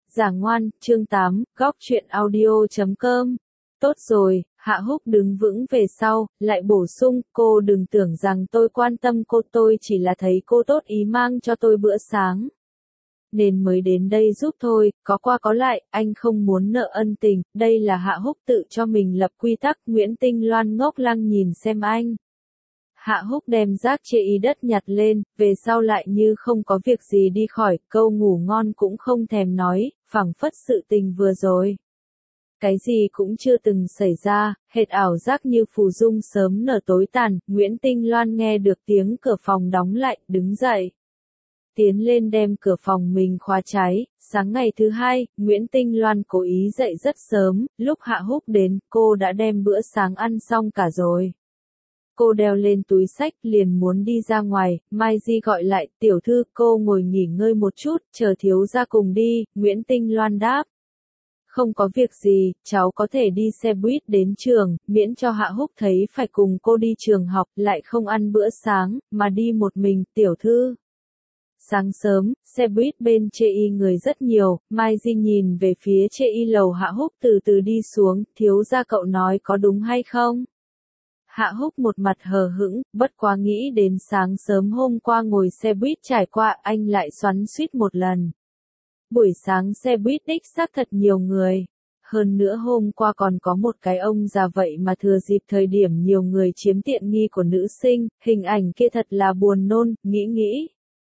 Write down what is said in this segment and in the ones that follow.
Giả ngoan, chương 8, góc truyện audio.com. Tốt rồi, Hạ Húc đứng vững về sau, lại bổ sung, cô đừng tưởng rằng tôi quan tâm cô, tôi chỉ là thấy cô tốt ý mang cho tôi bữa sáng. Nên mới đến đây giúp thôi, có qua có lại, anh không muốn nợ ân tình, đây là Hạ Húc tự cho mình lập quy tắc. Nguyễn Tinh Loan ngốc lăng nhìn xem anh. Hạ Húc đem rác chê y đất nhặt lên, về sau lại như không có việc gì đi khỏi, câu ngủ ngon cũng không thèm nói, phảng phất sự tình vừa rồi. Cái gì cũng chưa từng xảy ra, hệt ảo giác như phù dung sớm nở tối tàn. Nguyễn Tinh Loan nghe được tiếng cửa phòng đóng lại, đứng dậy. Tiến lên đem cửa phòng mình khóa trái. Sáng ngày thứ hai, Nguyễn Tinh Loan cố ý dậy rất sớm, lúc Hạ Húc đến, cô đã đem bữa sáng ăn xong cả rồi. Cô đeo lên túi xách liền muốn đi ra ngoài, Mai Di gọi lại, tiểu thư, cô ngồi nghỉ ngơi một chút, chờ thiếu gia cùng đi. Nguyễn Tinh Loan đáp. Không có việc gì, cháu có thể đi xe buýt đến trường, miễn cho Hạ Húc thấy phải cùng cô đi trường học, lại không ăn bữa sáng, mà đi một mình, tiểu thư. Sáng sớm, xe buýt bên chê y người rất nhiều, Mai Di nhìn về phía chê y lầu. Hạ Húc từ từ đi xuống, thiếu gia cậu nói có đúng hay không? Hạ Húc một mặt hờ hững, bất quá nghĩ đến sáng sớm hôm qua ngồi xe buýt trải qua, anh lại xoắn xuýt một lần. Buổi sáng xe buýt đích xác thật nhiều người. Hơn nữa hôm qua còn có một cái ông già vậy mà thừa dịp thời điểm nhiều người chiếm tiện nghi của nữ sinh, hình ảnh kia thật là buồn nôn, nghĩ.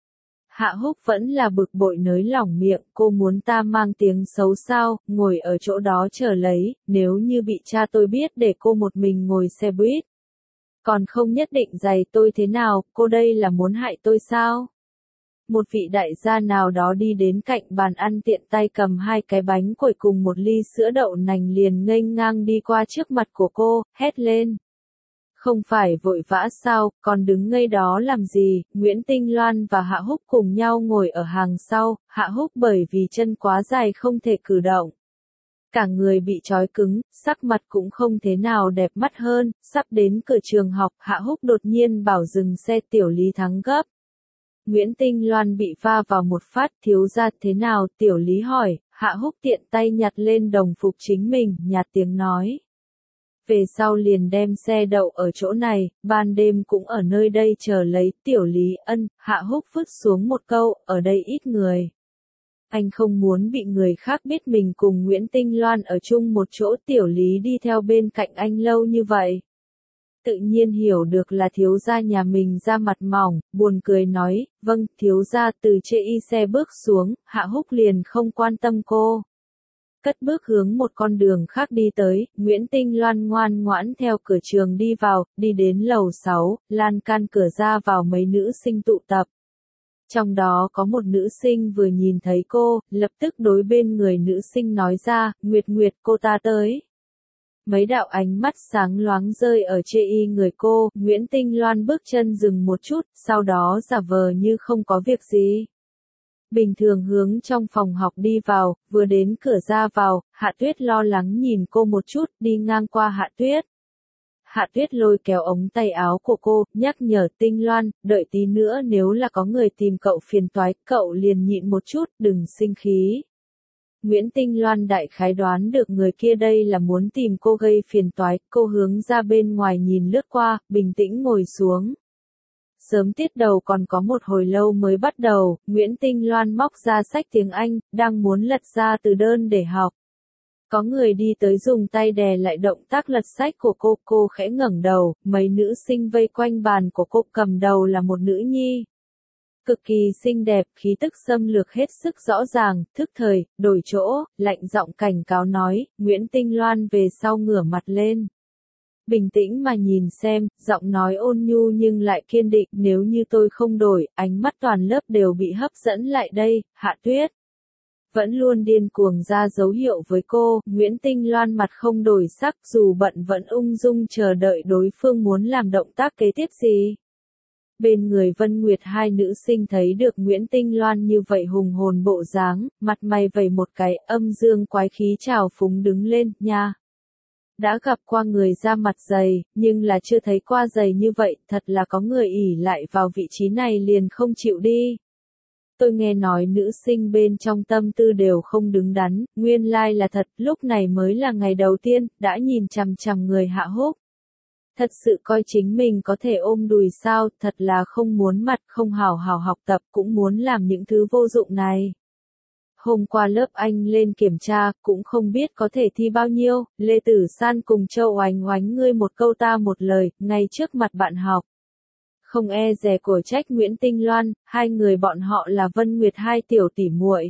Hạ Húc vẫn là bực bội nới lỏng miệng, cô muốn ta mang tiếng xấu sao, ngồi ở chỗ đó chờ lấy, nếu như bị cha tôi biết để cô một mình ngồi xe buýt. Còn không nhất định giày tôi thế nào, cô đây là muốn hại tôi sao? Một vị đại gia nào đó đi đến cạnh bàn ăn tiện tay cầm hai cái bánh quẩy cùng một ly sữa đậu nành liền nghênh ngang đi qua trước mặt của cô, hét lên. Không phải vội vã sao, còn đứng ngây đó làm gì? Nguyễn Tinh Loan và Hạ Húc cùng nhau ngồi ở hàng sau, Hạ Húc bởi vì chân quá dài không thể cử động. Cả người bị trói cứng, sắc mặt cũng không thế nào đẹp mắt hơn. Sắp đến cửa trường học, Hạ Húc đột nhiên bảo dừng xe. Tiểu Lý Thắng gấp. Nguyễn Tinh Loan bị va vào một phát. Thiếu gia thế nào? Tiểu Lý hỏi. Hạ Húc tiện tay nhặt lên đồng phục chính mình, nhạt tiếng nói. Về sau liền đem xe đậu ở chỗ này, ban đêm cũng ở nơi đây chờ lấy. Tiểu Lý ân. Hạ Húc vứt xuống một câu, ở đây ít người. Anh không muốn bị người khác biết mình cùng Nguyễn Tinh Loan ở chung một chỗ. Tiểu Lý đi theo bên cạnh anh lâu như vậy. Tự nhiên hiểu được là thiếu gia nhà mình da mặt mỏng, buồn cười nói, vâng, thiếu gia. Từ chê y xe bước xuống, Hạ Húc liền không quan tâm cô. Cất bước hướng một con đường khác đi tới, Nguyễn Tinh Loan ngoan ngoãn theo cửa trường đi vào, đi đến lầu 6, lan can cửa ra vào mấy nữ sinh tụ tập. Trong đó có một nữ sinh vừa nhìn thấy cô, lập tức đối bên người nữ sinh nói ra, Nguyệt Nguyệt, cô ta tới. Mấy đạo ánh mắt sáng loáng rơi ở chê y người cô, Nguyễn Tinh Loan bước chân dừng một chút, sau đó giả vờ như không có việc gì. Bình thường hướng trong phòng học đi vào, vừa đến cửa ra vào, Hạ Tuyết lo lắng nhìn cô một chút, đi ngang qua Hạ Tuyết. Hạ Tuyết lôi kéo ống tay áo của cô, nhắc nhở Tinh Loan, đợi tí nữa nếu là có người tìm cậu phiền toái, cậu liền nhịn một chút, đừng sinh khí. Nguyễn Tinh Loan đại khái đoán được người kia đây là muốn tìm cô gây phiền toái, cô hướng ra bên ngoài nhìn lướt qua, bình tĩnh ngồi xuống. Sớm tiết đầu còn có một hồi lâu mới bắt đầu, Nguyễn Tinh Loan móc ra sách tiếng Anh, đang muốn lật ra từ đơn để học. Có người đi tới dùng tay đè lại động tác lật sách của cô khẽ ngẩng đầu, mấy nữ sinh vây quanh bàn của cô, cầm đầu là một nữ nhi. Cực kỳ xinh đẹp, khí tức xâm lược hết sức rõ ràng, thức thời, đổi chỗ, lạnh giọng cảnh cáo nói, Nguyễn Tinh Loan về sau ngửa mặt lên. Bình tĩnh mà nhìn xem, giọng nói ôn nhu nhưng lại kiên định, nếu như tôi không đổi, ánh mắt toàn lớp đều bị hấp dẫn lại đây. Hạ Tuyết vẫn luôn điên cuồng ra dấu hiệu với cô, Nguyễn Tinh Loan mặt không đổi sắc, dù bận vẫn ung dung chờ đợi đối phương muốn làm động tác kế tiếp gì. Bên người Vân Nguyệt hai nữ sinh thấy được Nguyễn Tinh Loan như vậy hùng hồn bộ dáng, mặt mày vẩy một cái, âm dương quái khí trào phúng đứng lên, nha. Đã gặp qua người da mặt dày, nhưng là chưa thấy qua dày như vậy, thật là có người ỷ lại vào vị trí này liền không chịu đi. Tôi nghe nói nữ sinh bên trong tâm tư đều không đứng đắn, nguyên lai là thật, lúc này mới là ngày đầu tiên, đã nhìn chằm chằm người Hạ Húc. Thật sự coi chính mình có thể ôm đùi sao, thật là không muốn mặt, không hào hào học tập, cũng muốn làm những thứ vô dụng này. Hôm qua lớp anh lên kiểm tra, cũng không biết có thể thi bao nhiêu, Lê Tử San cùng Châu Oánh Oánh ngươi một câu ta một lời, ngay trước mặt bạn học. Không e dè của trách Nguyễn Tinh Loan, hai người bọn họ là Vân Nguyệt hai tiểu tỷ muội.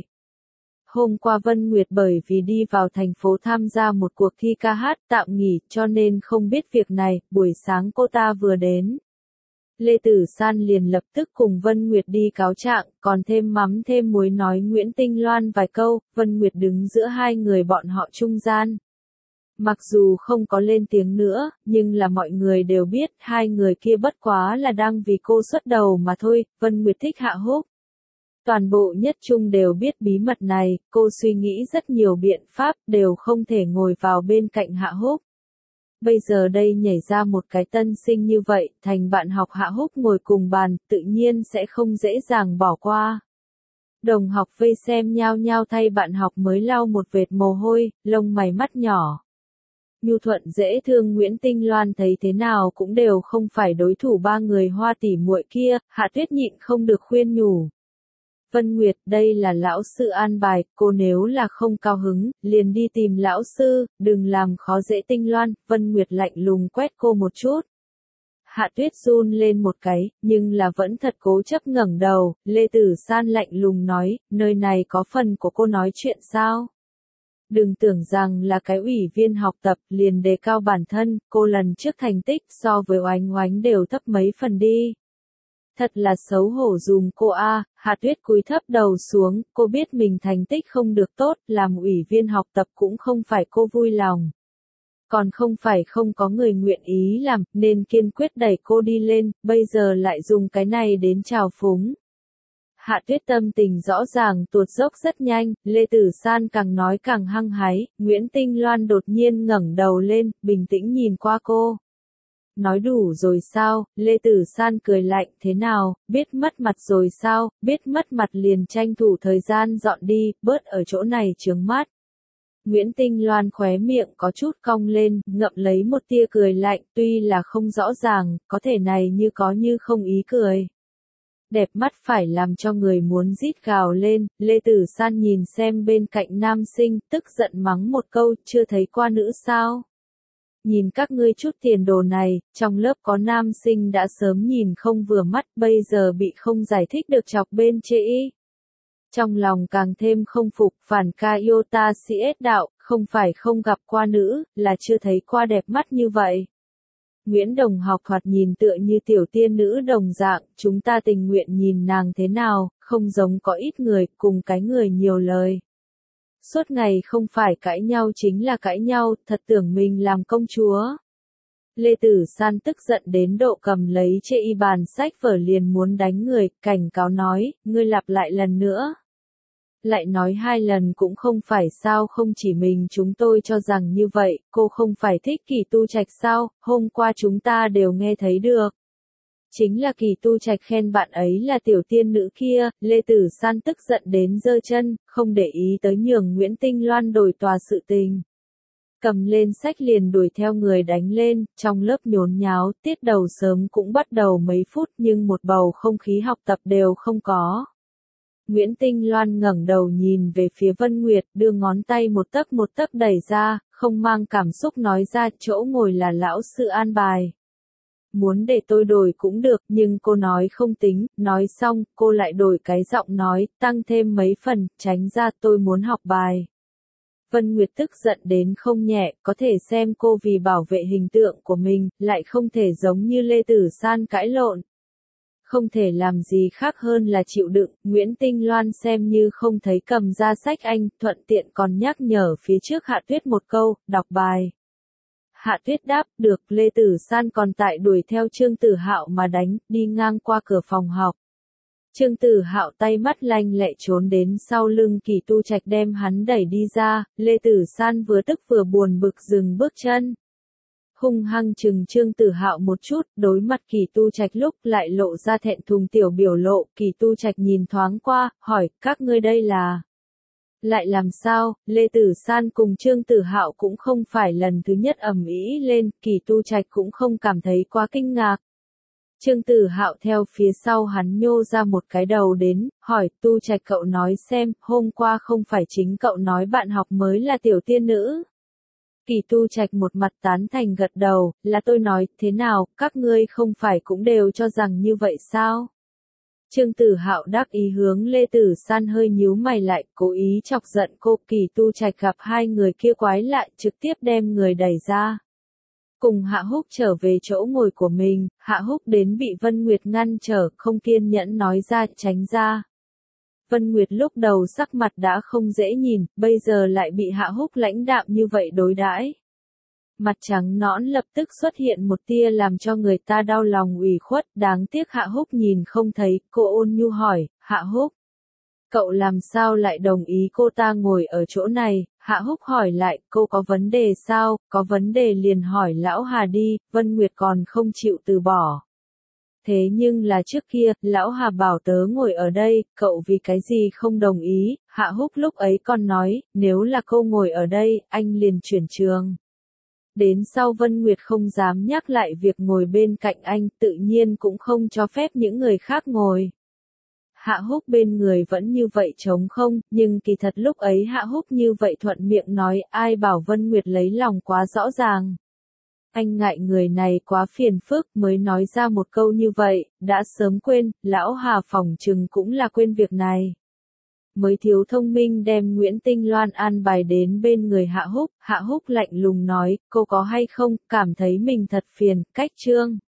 Hôm qua Vân Nguyệt bởi vì đi vào thành phố tham gia một cuộc thi ca hát tạm nghỉ cho nên không biết việc này, buổi sáng cô ta vừa đến. Lê Tử San liền lập tức cùng Vân Nguyệt đi cáo trạng, còn thêm mắm thêm muối nói Nguyễn Tinh Loan vài câu, Vân Nguyệt đứng giữa hai người bọn họ trung gian. Mặc dù không có lên tiếng nữa, nhưng là mọi người đều biết hai người kia bất quá là đang vì cô xuất đầu mà thôi, Vân Nguyệt thích Hạ Húc. Toàn bộ nhất trung đều biết bí mật này, cô suy nghĩ rất nhiều biện pháp, đều không thể ngồi vào bên cạnh Hạ Húc. Bây giờ đây nhảy ra một cái tân sinh như vậy, thành bạn học Hạ Húc ngồi cùng bàn, tự nhiên sẽ không dễ dàng bỏ qua. Đồng học vây xem nhao nhao thay bạn học mới lau một vệt mồ hôi, lông mày mắt nhỏ. Nhu thuận dễ thương Nguyễn Tinh Loan thấy thế nào cũng đều không phải đối thủ ba người Hoa tỷ muội kia, Hạ Tuyết nhịn không được khuyên nhủ. Vân Nguyệt, đây là lão sư an bài, cô nếu là không cao hứng, liền đi tìm lão sư, đừng làm khó dễ Tinh Loan, Vân Nguyệt lạnh lùng quét cô một chút. Hạ Tuyết run lên một cái, nhưng là vẫn thật cố chấp ngẩng đầu, Lê Tử San lạnh lùng nói, nơi này có phần của cô nói chuyện sao? Đừng tưởng rằng là cái ủy viên học tập liền đề cao bản thân, cô lần trước thành tích so với Oánh Oánh đều thấp mấy phần đi. Thật là xấu hổ dùm cô a. Hạ Tuyết cúi thấp đầu xuống, cô biết mình thành tích không được tốt, làm ủy viên học tập cũng không phải cô vui lòng. Còn không phải không có người nguyện ý làm, nên kiên quyết đẩy cô đi lên, bây giờ lại dùng cái này đến trào phúng. Hạ Tuyết tâm tình rõ ràng tuột dốc rất nhanh, Lê Tử San càng nói càng hăng hái, Nguyễn Tinh Loan đột nhiên ngẩng đầu lên, bình tĩnh nhìn qua cô. Nói đủ rồi sao, Lê Tử San cười lạnh, thế nào, biết mất mặt rồi sao, biết mất mặt liền tranh thủ thời gian dọn đi, bớt ở chỗ này chướng mắt. Nguyễn Tinh Loan khóe miệng có chút cong lên, ngậm lấy một tia cười lạnh, tuy là không rõ ràng, có thể này như có như không ý cười. Đẹp mắt phải làm cho người muốn rít gào lên, Lê Tử San nhìn xem bên cạnh nam sinh, tức giận mắng một câu, chưa thấy qua nữ sao? Nhìn các ngươi chút tiền đồ này, trong lớp có nam sinh đã sớm nhìn không vừa mắt, bây giờ bị không giải thích được chọc bên chê ý. Trong lòng càng thêm không phục, phản ca yêu ta CS đạo, không phải không gặp qua nữ, là chưa thấy qua đẹp mắt như vậy. Nguyễn Đồng học thoạt nhìn tựa như tiểu tiên nữ đồng dạng, chúng ta tình nguyện nhìn nàng thế nào, không giống có ít người, cùng cái người nhiều lời. Suốt ngày không phải cãi nhau chính là cãi nhau, thật tưởng mình làm công chúa. Lê Tử San tức giận đến độ cầm lấy chê y bàn sách vở liền muốn đánh người, cảnh cáo nói, ngươi lặp lại lần nữa. Lại nói hai lần cũng không phải sao, không chỉ mình chúng tôi cho rằng như vậy, cô không phải thích Kỳ Tu Trạch sao, hôm qua chúng ta đều nghe thấy được. Chính là Kỳ Tu Trạch khen bạn ấy là tiểu tiên nữ kia, Lê Tử San tức giận đến giơ chân, không để ý tới nhường Nguyễn Tinh Loan đổi tòa sự tình. Cầm lên sách liền đuổi theo người đánh lên, trong lớp nhốn nháo, tiết đầu sớm cũng bắt đầu mấy phút nhưng một bầu không khí học tập đều không có. Nguyễn Tinh Loan ngẩng đầu nhìn về phía Vân Nguyệt, đưa ngón tay một tấc đẩy ra, không mang cảm xúc nói ra, chỗ ngồi là lão sư an bài. Muốn để tôi đổi cũng được, nhưng cô nói không tính, nói xong, cô lại đổi cái giọng nói, tăng thêm mấy phần, tránh ra tôi muốn học bài. Vân Nguyệt tức giận đến không nhẹ, có thể xem cô vì bảo vệ hình tượng của mình, lại không thể giống như Lê Tử San cãi lộn. Không thể làm gì khác hơn là chịu đựng, Nguyễn Tinh Loan xem như không thấy cầm ra sách anh, thuận tiện còn nhắc nhở phía trước Hạ Tuyết một câu, đọc bài. Hạ Tuyết đáp, được, Lê Tử San còn tại đuổi theo Trương Tử Hạo mà đánh, đi ngang qua cửa phòng học. Trương Tử Hạo tay mắt lanh lẹ trốn đến sau lưng Kỳ Tu Trạch đem hắn đẩy đi ra, Lê Tử San vừa tức vừa buồn bực dừng bước chân. hung hăng chừng Trương Tử Hạo một chút, đối mặt Kỳ Tu Trạch lúc lại lộ ra thẹn thùng tiểu biểu lộ, Kỳ Tu Trạch nhìn thoáng qua, hỏi, các ngươi đây là... Lại làm sao, Lê Tử San cùng Trương Tử Hạo cũng không phải lần thứ nhất ầm ĩ lên, Kỳ Tu Trạch cũng không cảm thấy quá kinh ngạc. Trương Tử Hạo theo phía sau hắn nhô ra một cái đầu đến, hỏi, Tu Trạch cậu nói xem, hôm qua không phải chính cậu nói bạn học mới là tiểu tiên nữ. Kỳ Tu Trạch một mặt tán thành gật đầu, là tôi nói, thế nào, các ngươi không phải cũng đều cho rằng như vậy sao? Trương Tử Hạo đáp ý hướng Lê Tử San hơi nhíu mày lại, cố ý chọc giận cô. Kỳ Tu Trạch gặp hai người kia quái lại, trực tiếp đem người đẩy ra. Cùng Hạ Húc trở về chỗ ngồi của mình, Hạ Húc đến bị Vân Nguyệt ngăn trở, không kiên nhẫn nói ra, tránh ra. Vân Nguyệt lúc đầu sắc mặt đã không dễ nhìn, bây giờ lại bị Hạ Húc lãnh đạm như vậy đối đãi. Mặt trắng nõn lập tức xuất hiện một tia làm cho người ta đau lòng ủy khuất, đáng tiếc Hạ Húc nhìn không thấy, cô ôn nhu hỏi, Hạ Húc. Cậu làm sao lại đồng ý cô ta ngồi ở chỗ này? Hạ Húc hỏi lại, cô có vấn đề sao? Có vấn đề liền hỏi lão Hà đi, Vân Nguyệt còn không chịu từ bỏ. Thế nhưng là trước kia, lão Hà bảo tớ ngồi ở đây, cậu vì cái gì không đồng ý? Hạ Húc lúc ấy còn nói, nếu là cô ngồi ở đây, anh liền chuyển trường. Đến sau Vân Nguyệt không dám nhắc lại việc ngồi bên cạnh anh, tự nhiên cũng không cho phép những người khác ngồi. Hạ Húc bên người vẫn như vậy trống không, nhưng kỳ thật lúc ấy Hạ Húc như vậy thuận miệng nói, ai bảo Vân Nguyệt lấy lòng quá rõ ràng. Anh ngại người này quá phiền phức mới nói ra một câu như vậy, đã sớm quên, lão Hà phỏng chừng cũng là quên việc này. Mới thiếu thông minh đem Nguyễn Tinh Loan an bài đến bên người Hạ Húc lạnh lùng nói, cô có hay không, cảm thấy mình thật phiền, cách Trương.